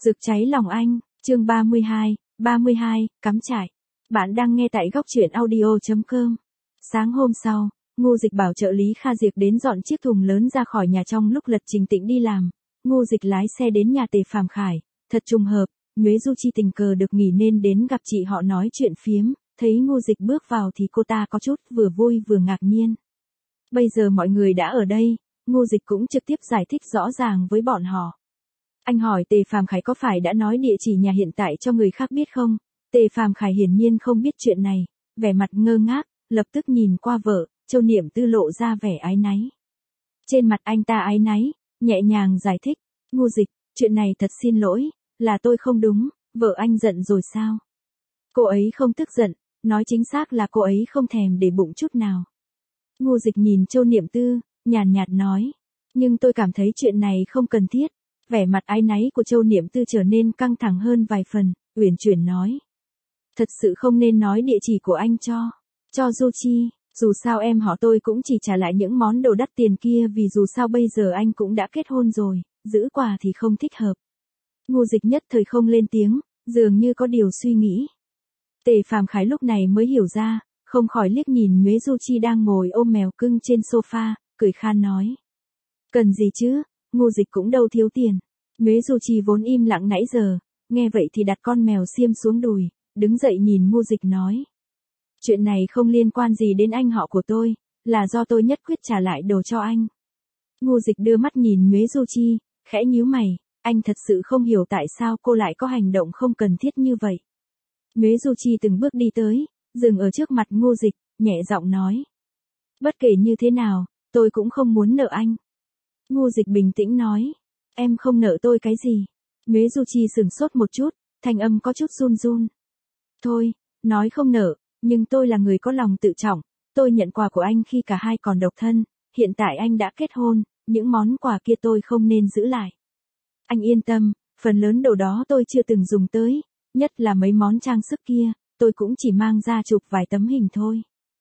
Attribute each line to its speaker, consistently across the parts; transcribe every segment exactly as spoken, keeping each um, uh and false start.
Speaker 1: Rực cháy lòng anh, chương ba mươi hai, ba mươi hai, cắm trại. Bạn đang nghe tại góc truyện audio chấm com. Sáng hôm sau, Ngô Dịch bảo trợ lý Kha Diệp đến dọn chiếc thùng lớn ra khỏi nhà trong lúc Lật Trình Tịnh đi làm. Ngô Dịch lái xe đến nhà Tề Phàm Khải, thật trùng hợp, Nhuế Du Chi tình cờ được nghỉ nên đến gặp chị họ nói chuyện phiếm, thấy Ngô Dịch bước vào thì cô ta có chút vừa vui vừa ngạc nhiên. Bây giờ mọi người đã ở đây, Ngô Dịch cũng trực tiếp giải thích rõ ràng với bọn họ. Anh hỏi Tề Phàm Khải có phải đã nói địa chỉ nhà hiện tại cho người khác biết không? Tề Phàm Khải hiển nhiên không biết chuyện này, vẻ mặt ngơ ngác, lập tức nhìn qua vợ, Châu Niệm Tư lộ ra vẻ áy náy. Trên mặt anh ta áy náy, nhẹ nhàng giải thích, Ngô Dịch, chuyện này thật xin lỗi, là tôi không đúng, vợ anh giận rồi sao? Cô ấy không tức giận, nói chính xác là cô ấy không thèm để bụng chút nào. Ngô Dịch nhìn Châu Niệm Tư, nhàn nhạt nói, nhưng tôi cảm thấy chuyện này không cần thiết. Vẻ mặt áy náy của Châu Niệm Tư trở nên căng thẳng hơn vài phần, uyển chuyển nói. Thật sự không nên nói địa chỉ của anh cho, cho Du Chi, dù sao em họ tôi cũng chỉ trả lại những món đồ đắt tiền kia vì dù sao bây giờ anh cũng đã kết hôn rồi, giữ quà thì không thích hợp. Ngô Dịch nhất thời không lên tiếng, dường như có điều suy nghĩ. Tề Phàm Khải lúc này mới hiểu ra, không khỏi liếc nhìn Nhuế Du Chi đang ngồi ôm mèo cưng trên sofa, cười khan nói. Cần gì chứ? Ngô Dịch cũng đâu thiếu tiền. Nhuế Du Chi vốn im lặng nãy giờ, nghe vậy thì đặt con mèo xiêm xuống đùi, đứng dậy nhìn Ngô Dịch nói. Chuyện này không liên quan gì đến anh họ của tôi, là do tôi nhất quyết trả lại đồ cho anh. Ngô Dịch đưa mắt nhìn Nhuế Du Chi, khẽ nhíu mày, anh thật sự không hiểu tại sao cô lại có hành động không cần thiết như vậy. Nhuế Du Chi từng bước đi tới, dừng ở trước mặt Ngô Dịch, nhẹ giọng nói. Bất kể như thế nào, tôi cũng không muốn nợ anh. Ngô Dịch bình tĩnh nói, em không nợ tôi cái gì. Nhuế Du Chi sửng sốt một chút, thanh âm có chút run run. Thôi, nói không nợ, nhưng tôi là người có lòng tự trọng, tôi nhận quà của anh khi cả hai còn độc thân, hiện tại anh đã kết hôn, những món quà kia tôi không nên giữ lại. Anh yên tâm, phần lớn đồ đó tôi chưa từng dùng tới, nhất là mấy món trang sức kia, tôi cũng chỉ mang ra chụp vài tấm hình thôi.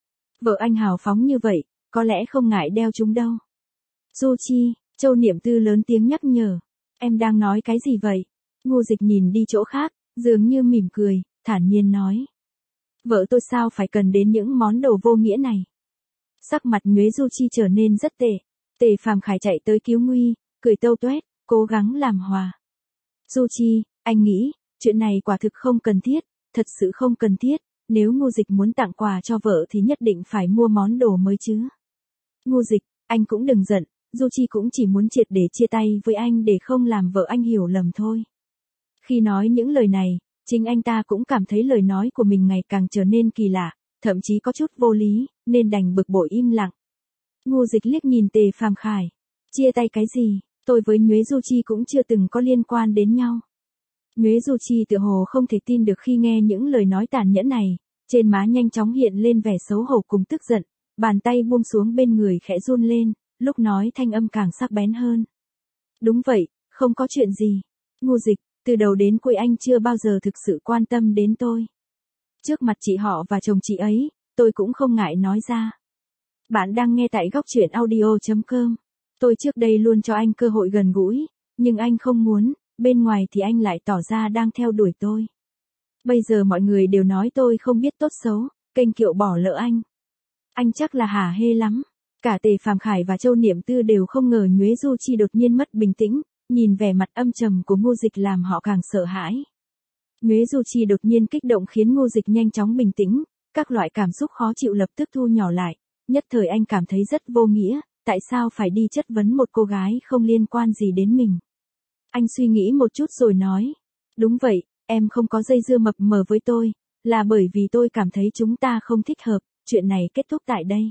Speaker 1: Vợ anh hào phóng như vậy, có lẽ không ngại đeo chúng đâu. Du Chi, Châu Niệm Tư lớn tiếng nhắc nhở, em đang nói cái gì vậy? Ngô Dịch nhìn đi chỗ khác, dường như mỉm cười, thản nhiên nói. Vợ tôi sao phải cần đến những món đồ vô nghĩa này? Sắc mặt Nhuế Du Chi trở nên rất tệ, Tề Phàm Khải chạy tới cứu nguy, cười tâu tuét, cố gắng làm hòa. Du Chi, anh nghĩ, chuyện này quả thực không cần thiết, thật sự không cần thiết, nếu Ngô Dịch muốn tặng quà cho vợ thì nhất định phải mua món đồ mới chứ. Ngô Dịch, anh cũng đừng giận. Du Chi cũng chỉ muốn triệt để chia tay với anh để không làm vợ anh hiểu lầm thôi. Khi nói những lời này, chính anh ta cũng cảm thấy lời nói của mình ngày càng trở nên kỳ lạ, thậm chí có chút vô lý, nên đành bực bội im lặng. Ngô Dịch liếc nhìn Tề Phàm Khải. Chia tay cái gì, tôi với Nhuế Du Chi cũng chưa từng có liên quan đến nhau. Nhuế Du Chi tựa hồ không thể tin được khi nghe những lời nói tàn nhẫn này, trên má nhanh chóng hiện lên vẻ xấu hổ cùng tức giận, bàn tay buông xuống bên người khẽ run lên. Lúc nói thanh âm càng sắc bén hơn. Đúng vậy, không có chuyện gì. Ngô Dịch, từ đầu đến cuối anh chưa bao giờ thực sự quan tâm đến tôi. Trước mặt chị họ và chồng chị ấy, tôi cũng không ngại nói ra. Bạn đang nghe tại góc truyện audio chấm com. Tôi trước đây luôn cho anh cơ hội gần gũi, nhưng anh không muốn, bên ngoài thì anh lại tỏ ra đang theo đuổi tôi. Bây giờ mọi người đều nói tôi không biết tốt xấu, kênh kiệu bỏ lỡ anh. Anh chắc là hả hê lắm. Cả Tề Phàm Khải và Châu Niệm Tư đều không ngờ Nhuế Du Chi đột nhiên mất bình tĩnh, nhìn vẻ mặt âm trầm của Ngô Dịch làm họ càng sợ hãi. Nhuế Du Chi đột nhiên kích động khiến Ngô Dịch nhanh chóng bình tĩnh, các loại cảm xúc khó chịu lập tức thu nhỏ lại, nhất thời anh cảm thấy rất vô nghĩa, tại sao phải đi chất vấn một cô gái không liên quan gì đến mình. Anh suy nghĩ một chút rồi nói, đúng vậy, em không có dây dưa mập mờ với tôi, là bởi vì tôi cảm thấy chúng ta không thích hợp, chuyện này kết thúc tại đây.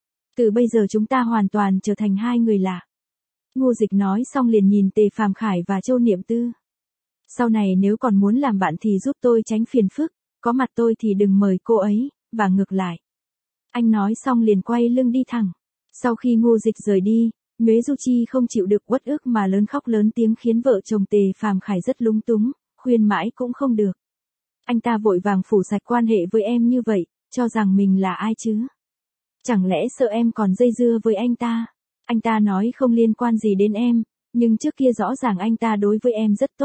Speaker 1: Từ bây giờ chúng ta hoàn toàn trở thành hai người lạ. Ngô Dịch nói xong liền nhìn Tề Phàm Khải và Châu Niệm Tư. Sau này nếu còn muốn làm bạn thì giúp tôi tránh phiền phức, có mặt tôi thì đừng mời cô ấy, và ngược lại. Anh nói xong liền quay lưng đi thẳng. Sau khi Ngô Dịch rời đi, Nhuế Du Chi không chịu được uất ức mà lớn khóc lớn tiếng khiến vợ chồng Tề Phàm Khải rất lúng túng, khuyên mãi cũng không được. Anh ta vội vàng phủ sạch quan hệ với em như vậy, cho rằng mình là ai chứ? Chẳng lẽ sợ em còn dây dưa với anh ta? Anh ta nói không liên quan gì đến em, nhưng trước kia rõ ràng anh ta đối với em rất tốt,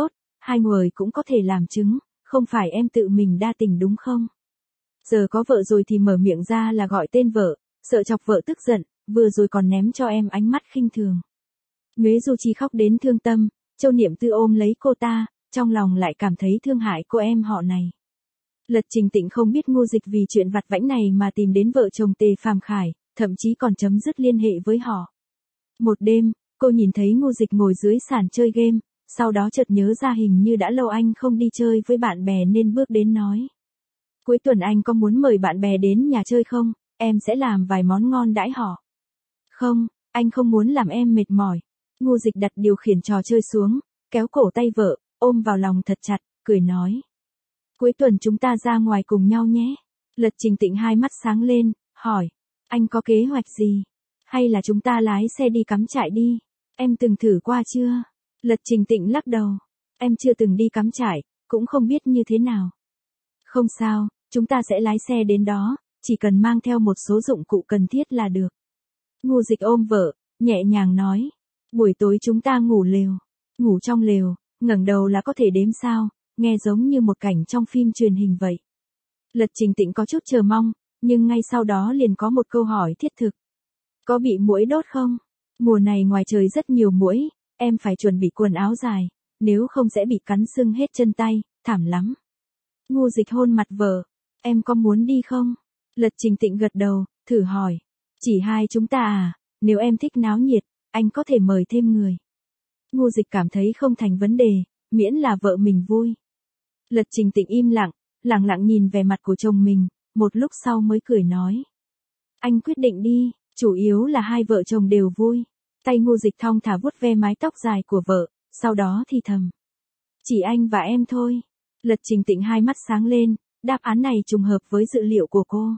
Speaker 1: hai người cũng có thể làm chứng, không phải em tự mình đa tình đúng không? Giờ có vợ rồi thì mở miệng ra là gọi tên vợ, sợ chọc vợ tức giận, vừa rồi còn ném cho em ánh mắt khinh thường. Nhuế Du Chi khóc đến thương tâm, Châu Niệm Tư ôm lấy cô ta, trong lòng lại cảm thấy thương hại cô em họ này. Lật Trình Tịnh không biết Ngô Dịch vì chuyện vặt vãnh này mà tìm đến vợ chồng Tề Phàm Khải, thậm chí còn chấm dứt liên hệ với họ. Một đêm, cô nhìn thấy Ngô Dịch ngồi dưới sàn chơi game, sau đó chợt nhớ ra hình như đã lâu anh không đi chơi với bạn bè nên bước đến nói. Cuối tuần anh có muốn mời bạn bè đến nhà chơi không, em sẽ làm vài món ngon đãi họ. Không, anh không muốn làm em mệt mỏi. Ngô Dịch đặt điều khiển trò chơi xuống, kéo cổ tay vợ, ôm vào lòng thật chặt, cười nói. Cuối tuần chúng ta ra ngoài cùng nhau nhé. Lật Trình Tịnh hai mắt sáng lên, hỏi. Anh có kế hoạch gì? Hay là chúng ta lái xe đi cắm trại đi? Em từng thử qua chưa? Lật Trình Tịnh lắc đầu. Em chưa từng đi cắm trại, cũng không biết như thế nào. Không sao, chúng ta sẽ lái xe đến đó, chỉ cần mang theo một số dụng cụ cần thiết là được. Ngô Dịch ôm vợ, nhẹ nhàng nói. Buổi tối chúng ta ngủ lều. Ngủ trong lều, ngẩng đầu là có thể đếm sao, nghe giống như một cảnh trong phim truyền hình vậy. Lật Trình Tịnh có chút chờ mong, nhưng ngay sau đó liền có một câu hỏi thiết thực. Có bị muỗi đốt không? Mùa này ngoài trời rất nhiều muỗi, em phải chuẩn bị quần áo dài, nếu không sẽ bị cắn sưng hết chân tay, thảm lắm. Ngô Dịch hôn mặt vợ, em có muốn đi không? Lật Trình Tịnh gật đầu, thử hỏi. Chỉ hai chúng ta à, nếu em thích náo nhiệt, anh có thể mời thêm người. Ngô Dịch cảm thấy không thành vấn đề, miễn là vợ mình vui. Lật Trình Tịnh im lặng, lặng lặng nhìn về mặt của chồng mình, một lúc sau mới cười nói. Anh quyết định đi, chủ yếu là hai vợ chồng đều vui. Tay Ngô Dịch thong thả vuốt ve mái tóc dài của vợ, sau đó thì thầm. Chỉ anh và em thôi. Lật Trình Tịnh hai mắt sáng lên, đáp án này trùng hợp với dự liệu của cô.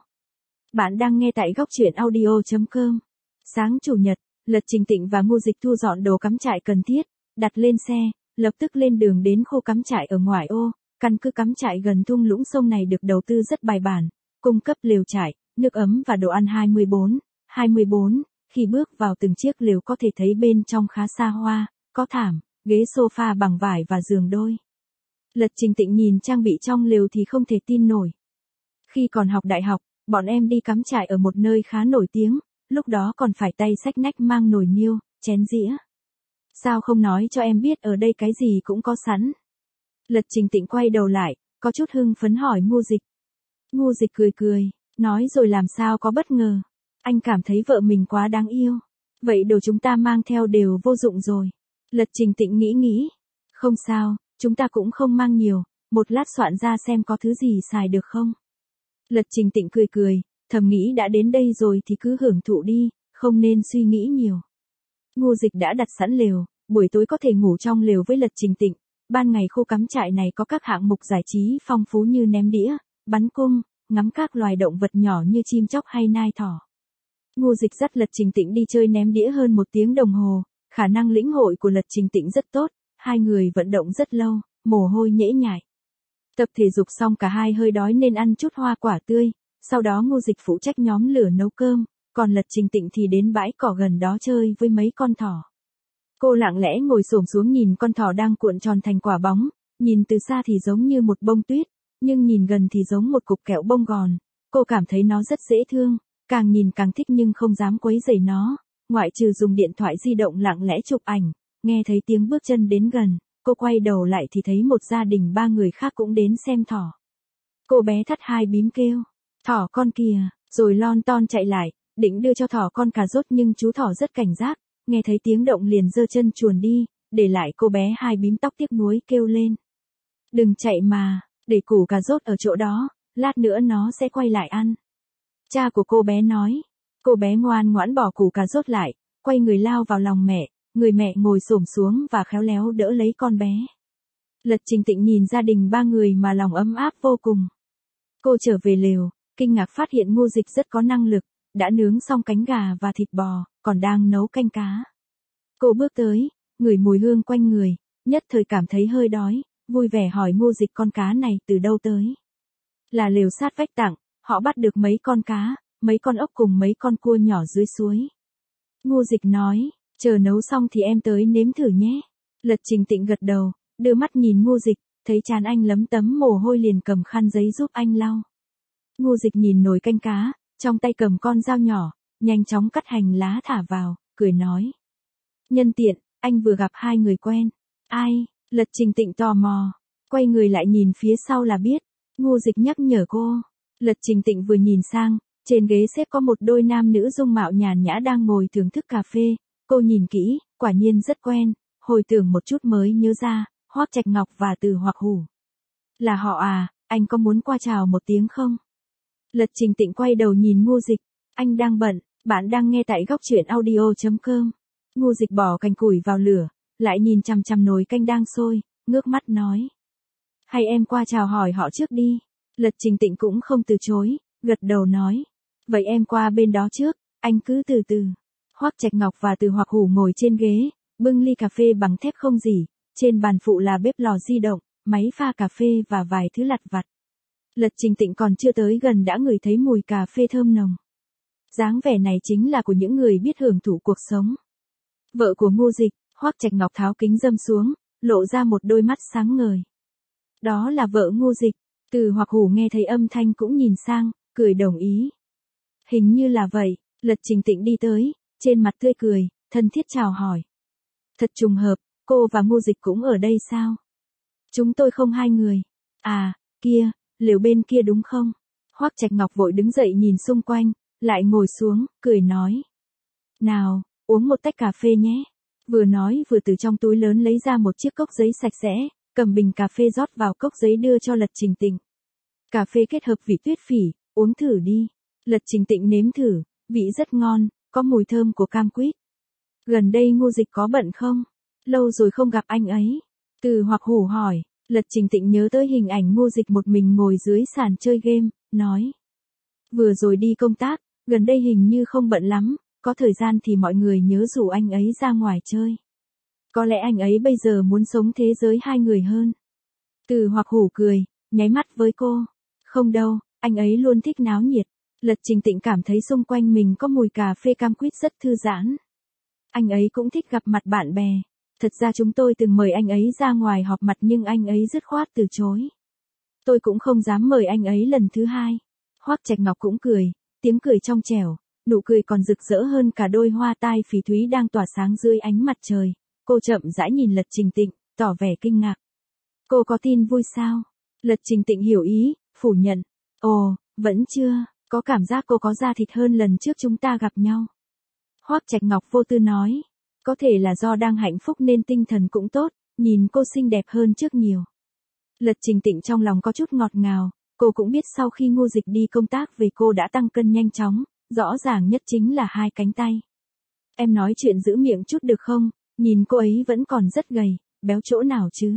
Speaker 1: Bạn đang nghe tại góc truyện audio chấm com. Sáng Chủ nhật, Lật Trình Tịnh và Ngô Dịch thu dọn đồ cắm trại cần thiết, đặt lên xe, lập tức lên đường đến khu cắm trại ở ngoại ô. Căn cứ cắm trại gần thung lũng sông này được đầu tư rất bài bản, cung cấp lều trại, nước ấm và đồ ăn hai mươi bốn, hai mươi bốn, khi bước vào từng chiếc lều có thể thấy bên trong khá xa hoa, có thảm, ghế sofa bằng vải và giường đôi. Lật Trình Tịnh nhìn trang bị trong lều thì không thể tin nổi. Khi còn học đại học, bọn em đi cắm trại ở một nơi khá nổi tiếng, lúc đó còn phải tay xách nách mang nồi niêu, chén dĩa. Sao không nói cho em biết ở đây cái gì cũng có sẵn? Lật Trình Tịnh quay đầu lại, có chút hưng phấn hỏi Ngô Dịch. Ngô Dịch cười cười, nói rồi làm sao có bất ngờ. Anh cảm thấy vợ mình quá đáng yêu. Vậy đồ chúng ta mang theo đều vô dụng rồi. Lật Trình Tịnh nghĩ nghĩ. Không sao, chúng ta cũng không mang nhiều, một lát soạn ra xem có thứ gì xài được không. Lật Trình Tịnh cười cười, thầm nghĩ đã đến đây rồi thì cứ hưởng thụ đi, không nên suy nghĩ nhiều. Ngô Dịch đã đặt sẵn lều, buổi tối có thể ngủ trong lều với Lật Trình Tịnh. Ban ngày khu cắm trại này có các hạng mục giải trí phong phú như ném đĩa, bắn cung, ngắm các loài động vật nhỏ như chim chóc hay nai thỏ. Ngô Dịch dắt Lật Trình Tịnh đi chơi ném đĩa hơn một tiếng đồng hồ, khả năng lĩnh hội của Lật Trình Tịnh rất tốt, hai người vận động rất lâu, mồ hôi nhễ nhại. Tập thể dục xong cả hai hơi đói nên ăn chút hoa quả tươi, sau đó Ngô Dịch phụ trách nhóm lửa nấu cơm, còn Lật Trình Tịnh thì đến bãi cỏ gần đó chơi với mấy con thỏ. Cô lặng lẽ ngồi xổm xuống nhìn con thỏ đang cuộn tròn thành quả bóng, nhìn từ xa thì giống như một bông tuyết, nhưng nhìn gần thì giống một cục kẹo bông gòn. Cô cảm thấy nó rất dễ thương, càng nhìn càng thích nhưng không dám quấy rầy nó, ngoại trừ dùng điện thoại di động lặng lẽ chụp ảnh. Nghe thấy tiếng bước chân đến gần, cô quay đầu lại thì thấy một gia đình ba người khác cũng đến xem thỏ. Cô bé thắt hai bím kêu, thỏ con kìa, rồi lon ton chạy lại, định đưa cho thỏ con cà rốt nhưng chú thỏ rất cảnh giác. Nghe thấy tiếng động liền giơ chân chuồn đi, để lại cô bé hai bím tóc tiếc nuối kêu lên. Đừng chạy mà, để củ cà rốt ở chỗ đó, lát nữa nó sẽ quay lại ăn. Cha của cô bé nói, cô bé ngoan ngoãn bỏ củ cà rốt lại, quay người lao vào lòng mẹ, người mẹ ngồi xổm xuống và khéo léo đỡ lấy con bé. Lật Trình Tịnh nhìn gia đình ba người mà lòng ấm áp vô cùng. Cô trở về lều, kinh ngạc phát hiện Ngô Dịch rất có năng lực, đã nướng xong cánh gà và thịt bò, còn đang nấu canh cá. Cô bước tới, ngửi mùi hương quanh người, nhất thời cảm thấy hơi đói, vui vẻ hỏi Ngô Dịch con cá này từ đâu tới. Là lều sát vách tặng, họ bắt được mấy con cá, mấy con ốc cùng mấy con cua nhỏ dưới suối. Ngô Dịch nói, chờ nấu xong thì em tới nếm thử nhé. Lật Trình Tịnh gật đầu, đưa mắt nhìn Ngô Dịch, thấy trán anh lấm tấm mồ hôi liền cầm khăn giấy giúp anh lau. Ngô Dịch nhìn nồi canh cá, trong tay cầm con dao nhỏ, nhanh chóng cắt hành lá thả vào, cười nói. Nhân tiện, anh vừa gặp hai người quen. Ai? Lật Trình Tịnh tò mò, quay người lại nhìn phía sau là biết. Ngô Dịch nhắc nhở cô. Lật Trình Tịnh vừa nhìn sang, trên ghế xếp có một đôi nam nữ dung mạo nhàn nhã đang ngồi thưởng thức cà phê. Cô nhìn kỹ, quả nhiên rất quen, hồi tưởng một chút mới nhớ ra, Hoắc Trạch Ngọc và Từ Hoặc Hủ. Là họ à, anh có muốn qua chào một tiếng không? Lật Trình Tịnh quay đầu nhìn Ngô Dịch, anh đang bận, bạn đang nghe tại góc truyện audio chấm com. Ngô Dịch bỏ cành củi vào lửa, lại nhìn chằm chằm nồi canh đang sôi, ngước mắt nói. Hay em qua chào hỏi họ trước đi. Lật Trình Tịnh cũng không từ chối, gật đầu nói. Vậy em qua bên đó trước, anh cứ từ từ. Hoắc Trạch Ngọc và Từ Hoặc Hủ ngồi trên ghế, bưng ly cà phê bằng thép không rỉ, trên bàn phụ là bếp lò di động, máy pha cà phê và vài thứ lặt vặt. Lật Trình Tịnh còn chưa tới gần đã ngửi thấy mùi cà phê thơm nồng. Dáng vẻ này chính là của những người biết hưởng thụ cuộc sống. Vợ của Ngô Dịch, Hoắc Trạch Ngọc tháo kính râm xuống, lộ ra một đôi mắt sáng ngời. Đó là vợ Ngô Dịch. Từ Hoặc Hủ nghe thấy âm thanh cũng nhìn sang, cười đồng ý. Hình như là vậy. Lật Trình Tịnh đi tới, trên mặt tươi cười, thân thiết chào hỏi. Thật trùng hợp, cô và Ngô Dịch cũng ở đây sao? Chúng tôi không hai người. À, kia, lều bên kia đúng không? Hoắc Trạch Ngọc vội đứng dậy nhìn xung quanh, lại ngồi xuống, cười nói. Nào, uống một tách cà phê nhé. Vừa nói vừa từ trong túi lớn lấy ra một chiếc cốc giấy sạch sẽ, cầm bình cà phê rót vào cốc giấy đưa cho Lật Trình Tịnh. Cà phê kết hợp vị tuyết phỉ, uống thử đi. Lật Trình Tịnh nếm thử, vị rất ngon, có mùi thơm của cam quýt. Gần đây Ngô Dịch có bận không? Lâu rồi không gặp anh ấy. Từ Hoặc Hủ hỏi. Lật Trình Tịnh nhớ tới hình ảnh Ngô Dịch một mình ngồi dưới sàn chơi game, nói. Vừa rồi đi công tác, gần đây hình như không bận lắm, có thời gian thì mọi người nhớ rủ anh ấy ra ngoài chơi. Có lẽ anh ấy bây giờ muốn sống thế giới hai người hơn. Từ Hoặc Hủ cười, nháy mắt với cô. Không đâu, anh ấy luôn thích náo nhiệt. Lật Trình Tịnh cảm thấy xung quanh mình có mùi cà phê cam quýt rất thư giãn. Anh ấy cũng thích gặp mặt bạn bè. Thật ra chúng tôi từng mời anh ấy ra ngoài họp mặt nhưng anh ấy dứt khoát từ chối. Tôi cũng không dám mời anh ấy lần thứ hai. Hoắc Trạch Ngọc cũng cười, tiếng cười trong trẻo, nụ cười còn rực rỡ hơn cả đôi hoa tai phỉ thúy đang tỏa sáng dưới ánh mặt trời. Cô chậm rãi nhìn Lật Trình Tịnh, tỏ vẻ kinh ngạc. Cô có tin vui sao? Lật Trình Tịnh hiểu ý, phủ nhận. Ồ, vẫn chưa, có cảm giác cô có da thịt hơn lần trước chúng ta gặp nhau. Hoắc Trạch Ngọc vô tư nói. Có thể là do đang hạnh phúc nên tinh thần cũng tốt, nhìn cô xinh đẹp hơn trước nhiều. Lật Trình Tịnh trong lòng có chút ngọt ngào, cô cũng biết sau khi Ngô Dịch đi công tác về cô đã tăng cân nhanh chóng, rõ ràng nhất chính là hai cánh tay. Em nói chuyện giữ miệng chút được không, nhìn cô ấy vẫn còn rất gầy, béo chỗ nào chứ?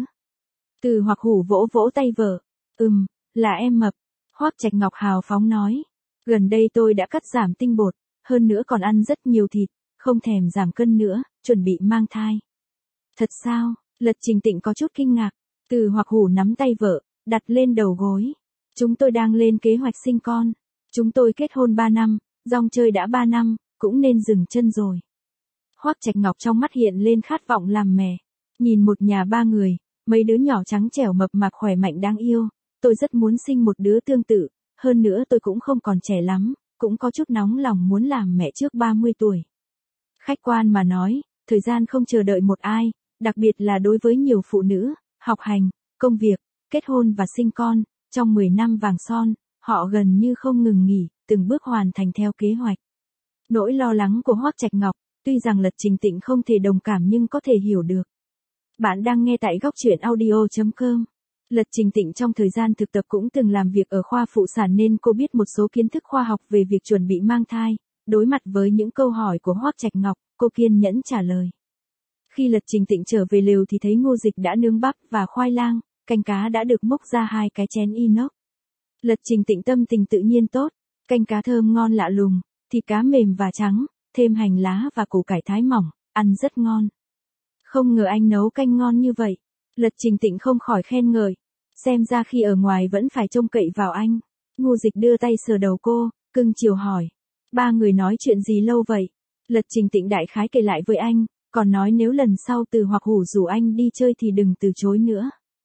Speaker 1: Từ Hoặc Hủ vỗ vỗ tay vợ, ừm, là em mập. Hoắc Trạch Ngọc hào phóng nói, gần đây tôi đã cắt giảm tinh bột, hơn nữa còn ăn rất nhiều thịt, không thèm giảm cân nữa, chuẩn bị mang thai. Thật sao? Lật Trình Tịnh có chút kinh ngạc. Từ Hoặc Hủ nắm tay vợ, đặt lên đầu gối. Chúng tôi đang lên kế hoạch sinh con. Chúng tôi kết hôn ba năm, dòng chơi đã ba năm, cũng nên dừng chân rồi. Hoắc Trạch Ngọc trong mắt hiện lên khát vọng làm mẹ. Nhìn một nhà ba người, mấy đứa nhỏ trắng trẻo mập mạp khỏe mạnh đáng yêu. Tôi rất muốn sinh một đứa tương tự, hơn nữa tôi cũng không còn trẻ lắm, cũng có chút nóng lòng muốn làm mẹ trước ba mươi tuổi. Khách quan mà nói, thời gian không chờ đợi một ai, đặc biệt là đối với nhiều phụ nữ, học hành, công việc, kết hôn và sinh con, trong mười năm vàng son, họ gần như không ngừng nghỉ, từng bước hoàn thành theo kế hoạch. Nỗi lo lắng của Hoắc Trạch Ngọc, tuy rằng Lật Trình Tịnh không thể đồng cảm nhưng có thể hiểu được. Bạn đang nghe tại góc truyện audio chấm com. Lật Trình Tịnh trong thời gian thực tập cũng từng làm việc ở khoa phụ sản nên cô biết một số kiến thức khoa học về việc chuẩn bị mang thai. Đối mặt với những câu hỏi của Hoắc Trạch Ngọc, cô kiên nhẫn trả lời. Khi Lật Trình Tịnh trở về lều thì thấy Ngô Dịch đã nướng bắp và khoai lang, canh cá đã được múc ra hai cái chén inox. Lật Trình Tịnh tâm tình tự nhiên tốt, canh cá thơm ngon lạ lùng, thịt cá mềm và trắng, thêm hành lá và củ cải thái mỏng, ăn rất ngon. Không ngờ anh nấu canh ngon như vậy. Lật Trình Tịnh không khỏi khen ngợi. Xem ra khi ở ngoài vẫn phải trông cậy vào anh. Ngô Dịch đưa tay sờ đầu cô, cưng chiều hỏi. Ba người nói chuyện gì lâu vậy? Lật Trình Tịnh đại khái kể lại với anh, còn nói nếu lần sau Từ Hoặc Hủ rủ anh đi chơi thì đừng từ chối nữa.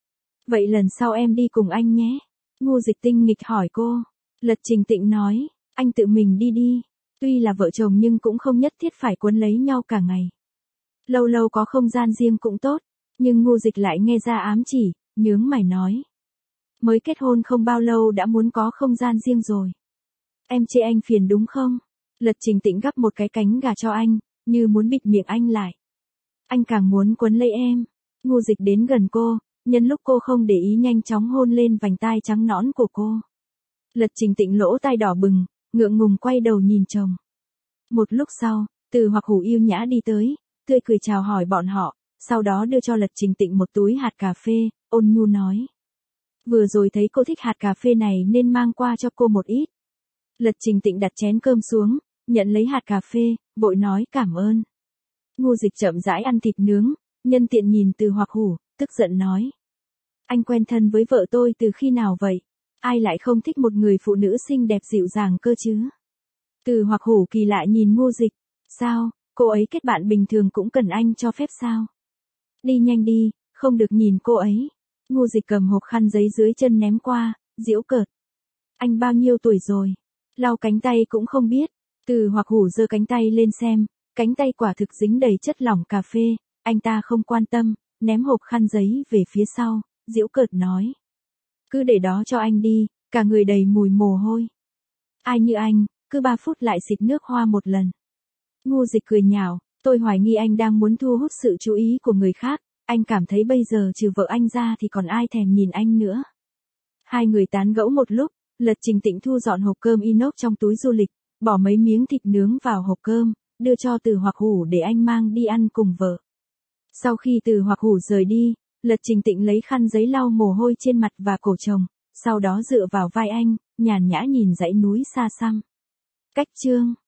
Speaker 1: Vậy lần sau em đi cùng anh nhé. Ngô Dịch tinh nghịch hỏi cô. Lật Trình Tịnh nói, anh tự mình đi đi. Tuy là vợ chồng nhưng cũng không nhất thiết phải quấn lấy nhau cả ngày. Lâu lâu có không gian riêng cũng tốt. Nhưng Ngô Dịch lại nghe ra ám chỉ, nhướng mày nói. Mới kết hôn không bao lâu đã muốn có không gian riêng rồi. Em chê anh phiền đúng không? Lật Trình Tịnh gắp một cái cánh gà cho anh, như muốn bịt miệng anh lại. Anh càng muốn quấn lấy em. Ngô Dịch đến gần cô, nhân lúc cô không để ý nhanh chóng hôn lên vành tai trắng nõn của cô. Lật Trình Tịnh lỗ tai đỏ bừng, ngượng ngùng quay đầu nhìn chồng. Một lúc sau, Từ Hoặc Hủ yêu nhã đi tới, tươi cười chào hỏi bọn họ, sau đó đưa cho Lật Trình Tịnh một túi hạt cà phê, ôn nhu nói. Vừa rồi thấy cô thích hạt cà phê này nên mang qua cho cô một ít. Lật Trình Tịnh đặt chén cơm xuống, nhận lấy hạt cà phê, vội nói cảm ơn. Ngô Dịch chậm rãi ăn thịt nướng, nhân tiện nhìn Từ Hoặc Hủ, tức giận nói. Anh quen thân với vợ tôi từ khi nào vậy? Ai lại không thích một người phụ nữ xinh đẹp dịu dàng cơ chứ? Từ Hoặc Hủ kỳ lạ nhìn Ngô Dịch. Sao, cô ấy kết bạn bình thường cũng cần anh cho phép sao? Đi nhanh đi, không được nhìn cô ấy. Ngô Dịch cầm hộp khăn giấy dưới chân ném qua, giễu cợt. Anh bao nhiêu tuổi rồi? Lau cánh tay cũng không biết. Từ Hoặc Hủ giơ cánh tay lên xem, cánh tay quả thực dính đầy chất lỏng cà phê, anh ta không quan tâm, ném hộp khăn giấy về phía sau, giễu cợt nói. Cứ để đó cho anh đi, cả người đầy mùi mồ hôi. Ai như anh, cứ ba phút lại xịt nước hoa một lần. Ngô Dịch cười nhạo, tôi hoài nghi anh đang muốn thu hút sự chú ý của người khác, anh cảm thấy bây giờ trừ vợ anh ra thì còn ai thèm nhìn anh nữa. Hai người tán gẫu một lúc, Lật Trình Tịnh thu dọn hộp cơm inox trong túi du lịch, bỏ mấy miếng thịt nướng vào hộp cơm, đưa cho Từ Hoặc Hủ để anh mang đi ăn cùng vợ. Sau khi Từ Hoặc Hủ rời đi, Lật Trình Tịnh lấy khăn giấy lau mồ hôi trên mặt và cổ chồng, sau đó dựa vào vai anh, nhàn nhã nhìn dãy núi xa xăm. Cách chương